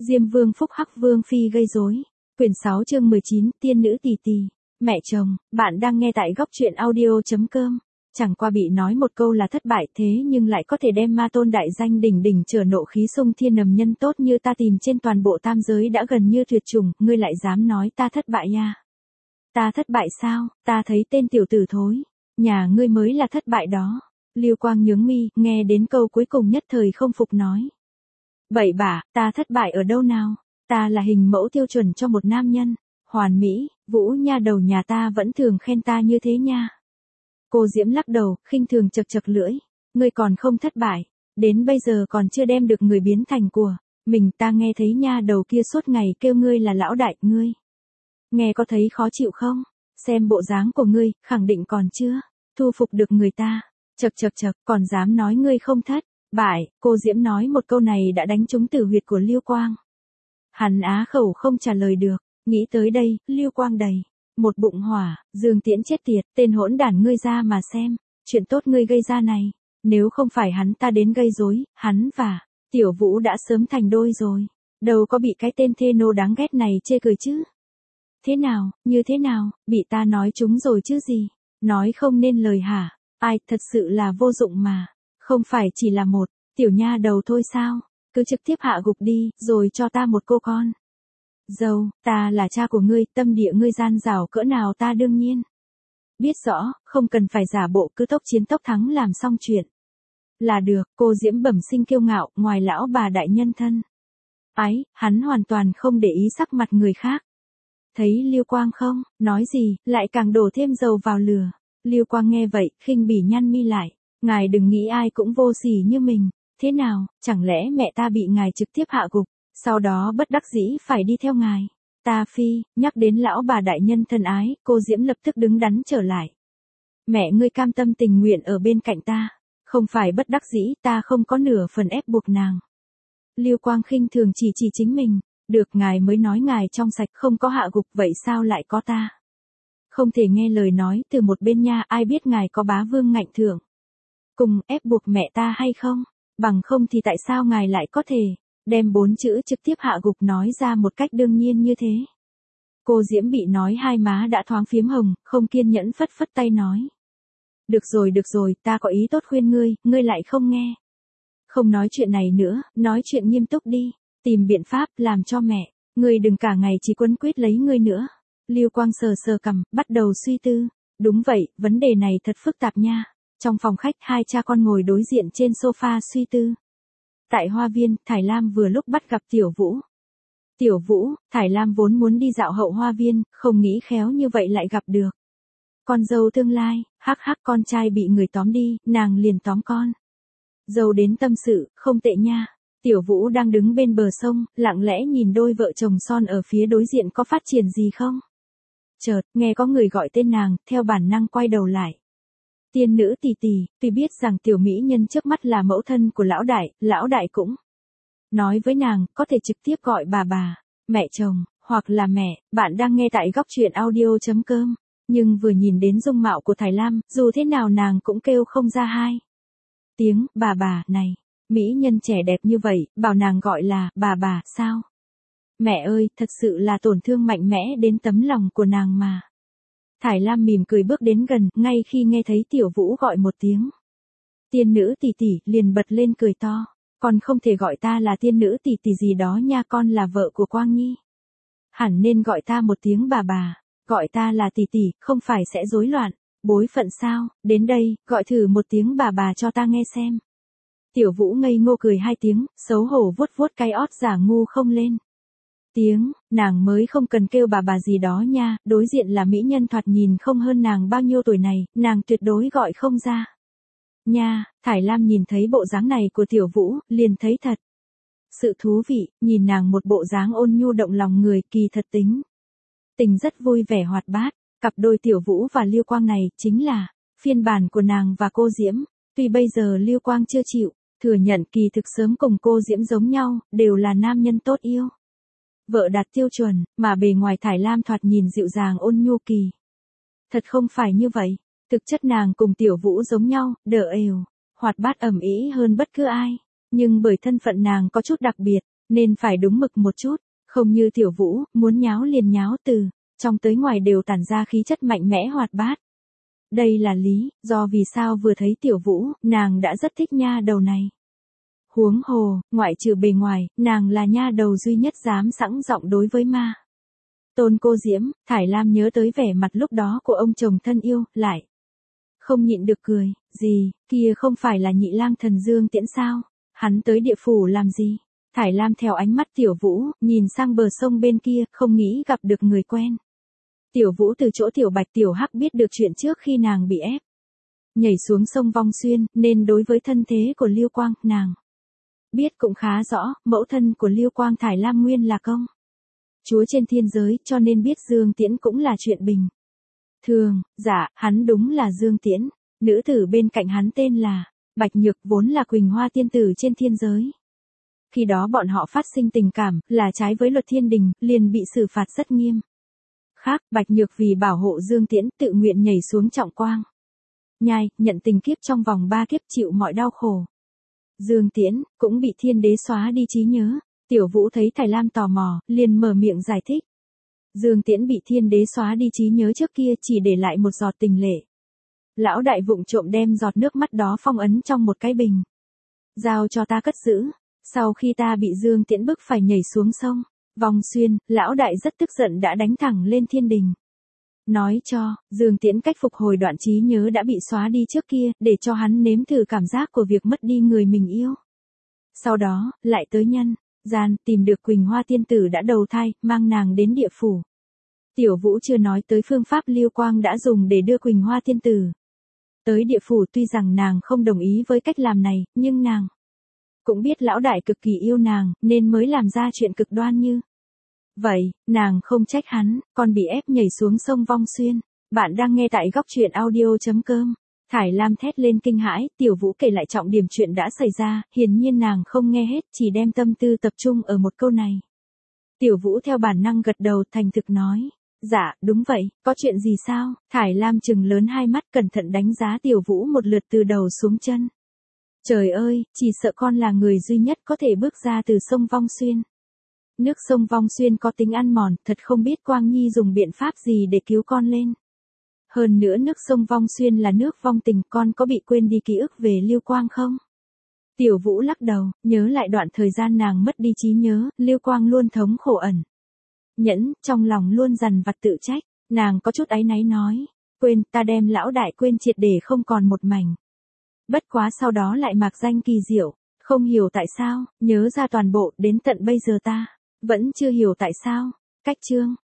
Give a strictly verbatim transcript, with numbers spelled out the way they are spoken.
Diêm Vương phúc hắc Vương phi gây rối. Quyển sáu chương mười chín, tiên nữ tì tì. Mẹ chồng, bạn đang nghe tại góc truyện audio chấm com. Chẳng qua bị nói một câu là thất bại thế nhưng lại có thể đem ma tôn đại danh đỉnh đỉnh trở nộ khí sung thiên nầm nhân tốt như ta tìm trên toàn bộ tam giới đã gần như tuyệt chủng, ngươi lại dám nói ta thất bại nha. Ta thất bại sao, ta thấy tên tiểu tử thối. Nhà ngươi mới là thất bại đó. Lưu Quang nhướng mi, nghe đến câu cuối cùng nhất thời không phục nói. Bậy bạ, ta thất bại ở đâu nào? Ta là hình mẫu tiêu chuẩn cho một nam nhân. Hoàn mỹ, Vũ nha đầu nhà ta vẫn thường khen ta như thế nha. Cô Diễm lắc đầu, khinh thường chật chật lưỡi. Ngươi còn không thất bại. Đến bây giờ còn chưa đem được người biến thành của mình. Ta nghe thấy nha đầu kia suốt ngày kêu ngươi là lão đại, ngươi. Nghe có thấy khó chịu không? Xem bộ dáng của ngươi, khẳng định còn chưa thu phục được người ta. Chật chật chật, còn dám nói ngươi không thất bại. Cô Diễm nói một câu này đã đánh trúng tử huyệt của Lưu Quang. Hắn á khẩu không trả lời được. Nghĩ tới đây, Lưu Quang đầy một bụng hỏa. Dương Tiễn chết tiệt, tên hỗn đản ngươi ra mà xem. Chuyện tốt ngươi gây ra này. Nếu không phải hắn ta đến gây rối, hắn và Tiểu Vũ đã sớm thành đôi rồi. Đâu có bị cái tên thê nô đáng ghét này chê cười chứ. Thế nào, như thế nào, bị ta nói trúng rồi chứ gì. Nói không nên lời hả? Ai, thật sự là vô dụng mà. Không phải chỉ là một tiểu nha đầu thôi sao? Cứ trực tiếp hạ gục đi, rồi cho ta một cô con dâu. Ta là cha của ngươi, tâm địa ngươi gian dảo cỡ nào ta đương nhiên biết rõ, không cần phải giả bộ, cứ tốc chiến tốc thắng làm xong chuyện là được. Cô Diễm bẩm sinh kiêu ngạo, ngoài lão bà đại nhân thân ái, hắn hoàn toàn không để ý sắc mặt người khác. Thấy Lưu Quang không nói gì, lại càng đổ thêm dầu vào lửa. Lưu Quang nghe vậy, khinh bỉ nhăn mi lại. Ngài đừng nghĩ ai cũng vô sỉ như mình. Thế nào, chẳng lẽ mẹ ta bị ngài trực tiếp hạ gục, sau đó bất đắc dĩ phải đi theo ngài? Ta phi, nhắc đến lão bà đại nhân thân ái, cô Diễm lập tức đứng đắn trở lại. Mẹ ngươi cam tâm tình nguyện ở bên cạnh ta, không phải bất đắc dĩ, ta không có nửa phần ép buộc nàng. Lưu Quang khinh thường chỉ chỉ chính mình. Được, ngài mới nói ngài trong sạch không có hạ gục, vậy sao lại có ta? Không thể nghe lời nói từ một bên nha, ai biết ngài có bá vương ngạnh thượng cùng ép buộc mẹ ta hay không? Bằng không thì tại sao ngài lại có thể đem bốn chữ trực tiếp hạ gục nói ra một cách đương nhiên như thế? Cô Diễm bị nói hai má đã thoáng phiếm hồng, không kiên nhẫn phất phất tay nói. Được rồi được rồi, ta có ý tốt khuyên ngươi, ngươi lại không nghe. Không nói chuyện này nữa, nói chuyện nghiêm túc đi. Tìm biện pháp làm cho mẹ ngươi đừng cả ngày chỉ quấn quýt lấy ngươi nữa. Lưu Quang sờ sờ cằm, bắt đầu suy tư. Đúng vậy, vấn đề này thật phức tạp nha. Trong phòng khách, hai cha con ngồi đối diện trên sofa suy tư. Tại hoa viên, Thải Lam vừa lúc bắt gặp Tiểu Vũ. Tiểu Vũ, Thải Lam vốn muốn đi dạo hậu hoa viên, không nghĩ khéo như vậy lại gặp được con dâu tương lai. Hắc hắc, con trai bị người tóm đi, nàng liền tóm con dâu đến tâm sự. Không tệ nha. Tiểu Vũ đang đứng bên bờ sông, lặng lẽ nhìn đôi vợ chồng son ở phía đối diện có phát triển gì không. Chợt, nghe có người gọi tên nàng, theo bản năng quay đầu lại. Tiên nữ tì tì, tuy biết rằng tiểu mỹ nhân trước mắt là mẫu thân của lão đại, lão đại cũng nói với nàng, có thể trực tiếp gọi bà bà, mẹ chồng, hoặc là mẹ. Bạn đang nghe tại góc truyện audio chấm com. Nhưng vừa nhìn đến dung mạo của Thải Lam, dù thế nào nàng cũng kêu không ra hai tiếng bà bà này. Mỹ nhân trẻ đẹp như vậy, bảo nàng gọi là bà bà, sao? Mẹ ơi, thật sự là tổn thương mạnh mẽ đến tấm lòng của nàng mà. Thải Lam mỉm cười bước đến gần, ngay khi nghe thấy Tiểu Vũ gọi một tiếng tiên nữ tì tì, liền bật lên cười to. Con không thể gọi ta là tiên nữ tì tì gì đó nha, con là vợ của Quang Nhi. Hẳn nên gọi ta một tiếng bà bà, gọi ta là tì tì, không phải sẽ rối loạn bối phận sao? Đến đây, gọi thử một tiếng bà bà cho ta nghe xem. Tiểu Vũ ngây ngô cười hai tiếng, xấu hổ vuốt vuốt cái ót giả ngu không lên tiếng. Nàng mới không cần kêu bà bà gì đó nha, đối diện là mỹ nhân thoạt nhìn không hơn nàng bao nhiêu tuổi này, nàng tuyệt đối gọi không ra nha. Thải Lam nhìn thấy bộ dáng này của Tiểu Vũ, liền thấy thật sự thú vị. Nhìn nàng một bộ dáng ôn nhu động lòng người, kỳ thật tính tình rất vui vẻ hoạt bát. Cặp đôi Tiểu Vũ và Lưu Quang này chính là phiên bản của nàng và cô Diễm. Tuy bây giờ Lưu Quang chưa chịu thừa nhận, kỳ thực sớm cùng cô Diễm giống nhau, đều là nam nhân tốt yêu vợ đạt tiêu chuẩn, mà bề ngoài Thải Lam thoạt nhìn dịu dàng ôn nhu, kỳ thật không phải như vậy. Thực chất nàng cùng Tiểu Vũ giống nhau, đờ ều, hoạt bát ẩm ý hơn bất cứ ai. Nhưng bởi thân phận nàng có chút đặc biệt, nên phải đúng mực một chút, không như Tiểu Vũ, muốn nháo liền nháo từ, trong tới ngoài đều tản ra khí chất mạnh mẽ hoạt bát. Đây là lý, do vì sao vừa thấy Tiểu Vũ, nàng đã rất thích nha đầu này. Huống hồ, ngoại trừ bề ngoài, nàng là nha đầu duy nhất dám sẵn giọng đối với ma. Tôn Cô Diễm, Thải Lam nhớ tới vẻ mặt lúc đó của ông chồng thân yêu, lại không nhịn được cười, gì, kia không phải là nhị lang thần Dương Tiễn sao, hắn tới địa phủ làm gì? Thải Lam theo ánh mắt Tiểu Vũ, nhìn sang bờ sông bên kia, không nghĩ gặp được người quen. Tiểu Vũ từ chỗ Tiểu Bạch Tiểu Hắc biết được chuyện trước khi nàng bị ép nhảy xuống sông Vong Xuyên, nên đối với thân thế của Lưu Quang, nàng biết cũng khá rõ, mẫu thân của Lưu Quang Thải Lam nguyên là công chúa trên thiên giới, cho nên biết Dương Tiễn cũng là chuyện bình thường. Dạ, hắn đúng là Dương Tiễn, nữ tử bên cạnh hắn tên là Bạch Nhược, vốn là Quỳnh Hoa tiên tử trên thiên giới. Khi đó bọn họ phát sinh tình cảm, là trái với luật thiên đình, liền bị xử phạt rất nghiêm. Khác, Bạch Nhược vì bảo hộ Dương Tiễn, tự nguyện nhảy xuống trọng quang nhai, nhận tình kiếp trong vòng ba kiếp, chịu mọi đau khổ. Dương Tiễn cũng bị thiên đế xóa đi trí nhớ. Tiểu Vũ thấy Thải Lam tò mò, liền mở miệng giải thích. Dương Tiễn bị thiên đế xóa đi trí nhớ trước kia, chỉ để lại một giọt tình lệ. Lão đại vụng trộm đem giọt nước mắt đó phong ấn trong một cái bình, giao cho ta cất giữ. Sau khi ta bị Dương Tiễn bức phải nhảy xuống sông Vong Xuyên, lão đại rất tức giận đã đánh thẳng lên thiên đình, nói cho Dương Tiễn cách phục hồi đoạn trí nhớ đã bị xóa đi trước kia, để cho hắn nếm thử cảm giác của việc mất đi người mình yêu. Sau đó, lại tới nhân gian, tìm được Quỳnh Hoa tiên tử đã đầu thai, mang nàng đến địa phủ. Tiểu Vũ chưa nói tới phương pháp Lưu Quang đã dùng để đưa Quỳnh Hoa tiên tử tới địa phủ, tuy rằng nàng không đồng ý với cách làm này, nhưng nàng cũng biết lão đại cực kỳ yêu nàng, nên mới làm ra chuyện cực đoan như vậy. Nàng không trách hắn, còn bị ép nhảy xuống sông Vong Xuyên. Bạn đang nghe tại góc truyện audio.com. Thải Lam thét lên kinh hãi, Tiểu Vũ kể lại trọng điểm chuyện đã xảy ra, hiển nhiên nàng không nghe hết, chỉ đem tâm tư tập trung ở một câu này. Tiểu Vũ theo bản năng gật đầu, thành thực nói. Dạ, đúng vậy, có chuyện gì sao? Thải Lam trừng lớn hai mắt, cẩn thận đánh giá Tiểu Vũ một lượt từ đầu xuống chân. Trời ơi, chỉ sợ con là người duy nhất có thể bước ra từ sông Vong Xuyên. Nước sông Vong Xuyên có tính ăn mòn, thật không biết Quang Nhi dùng biện pháp gì để cứu con lên. Hơn nữa nước sông Vong Xuyên là nước vong tình, con có bị quên đi ký ức về Lưu Quang không? Tiểu Vũ lắc đầu, nhớ lại đoạn thời gian nàng mất đi trí nhớ, Lưu Quang luôn thống khổ ẩn nhẫn, trong lòng luôn dằn vặt tự trách. Nàng có chút áy náy nói, quên, ta đem lão đại quên triệt để không còn một mảnh. Bất quá sau đó lại mạc danh kỳ diệu, không hiểu tại sao, nhớ ra toàn bộ, đến tận bây giờ ta vẫn chưa hiểu tại sao. Cách chương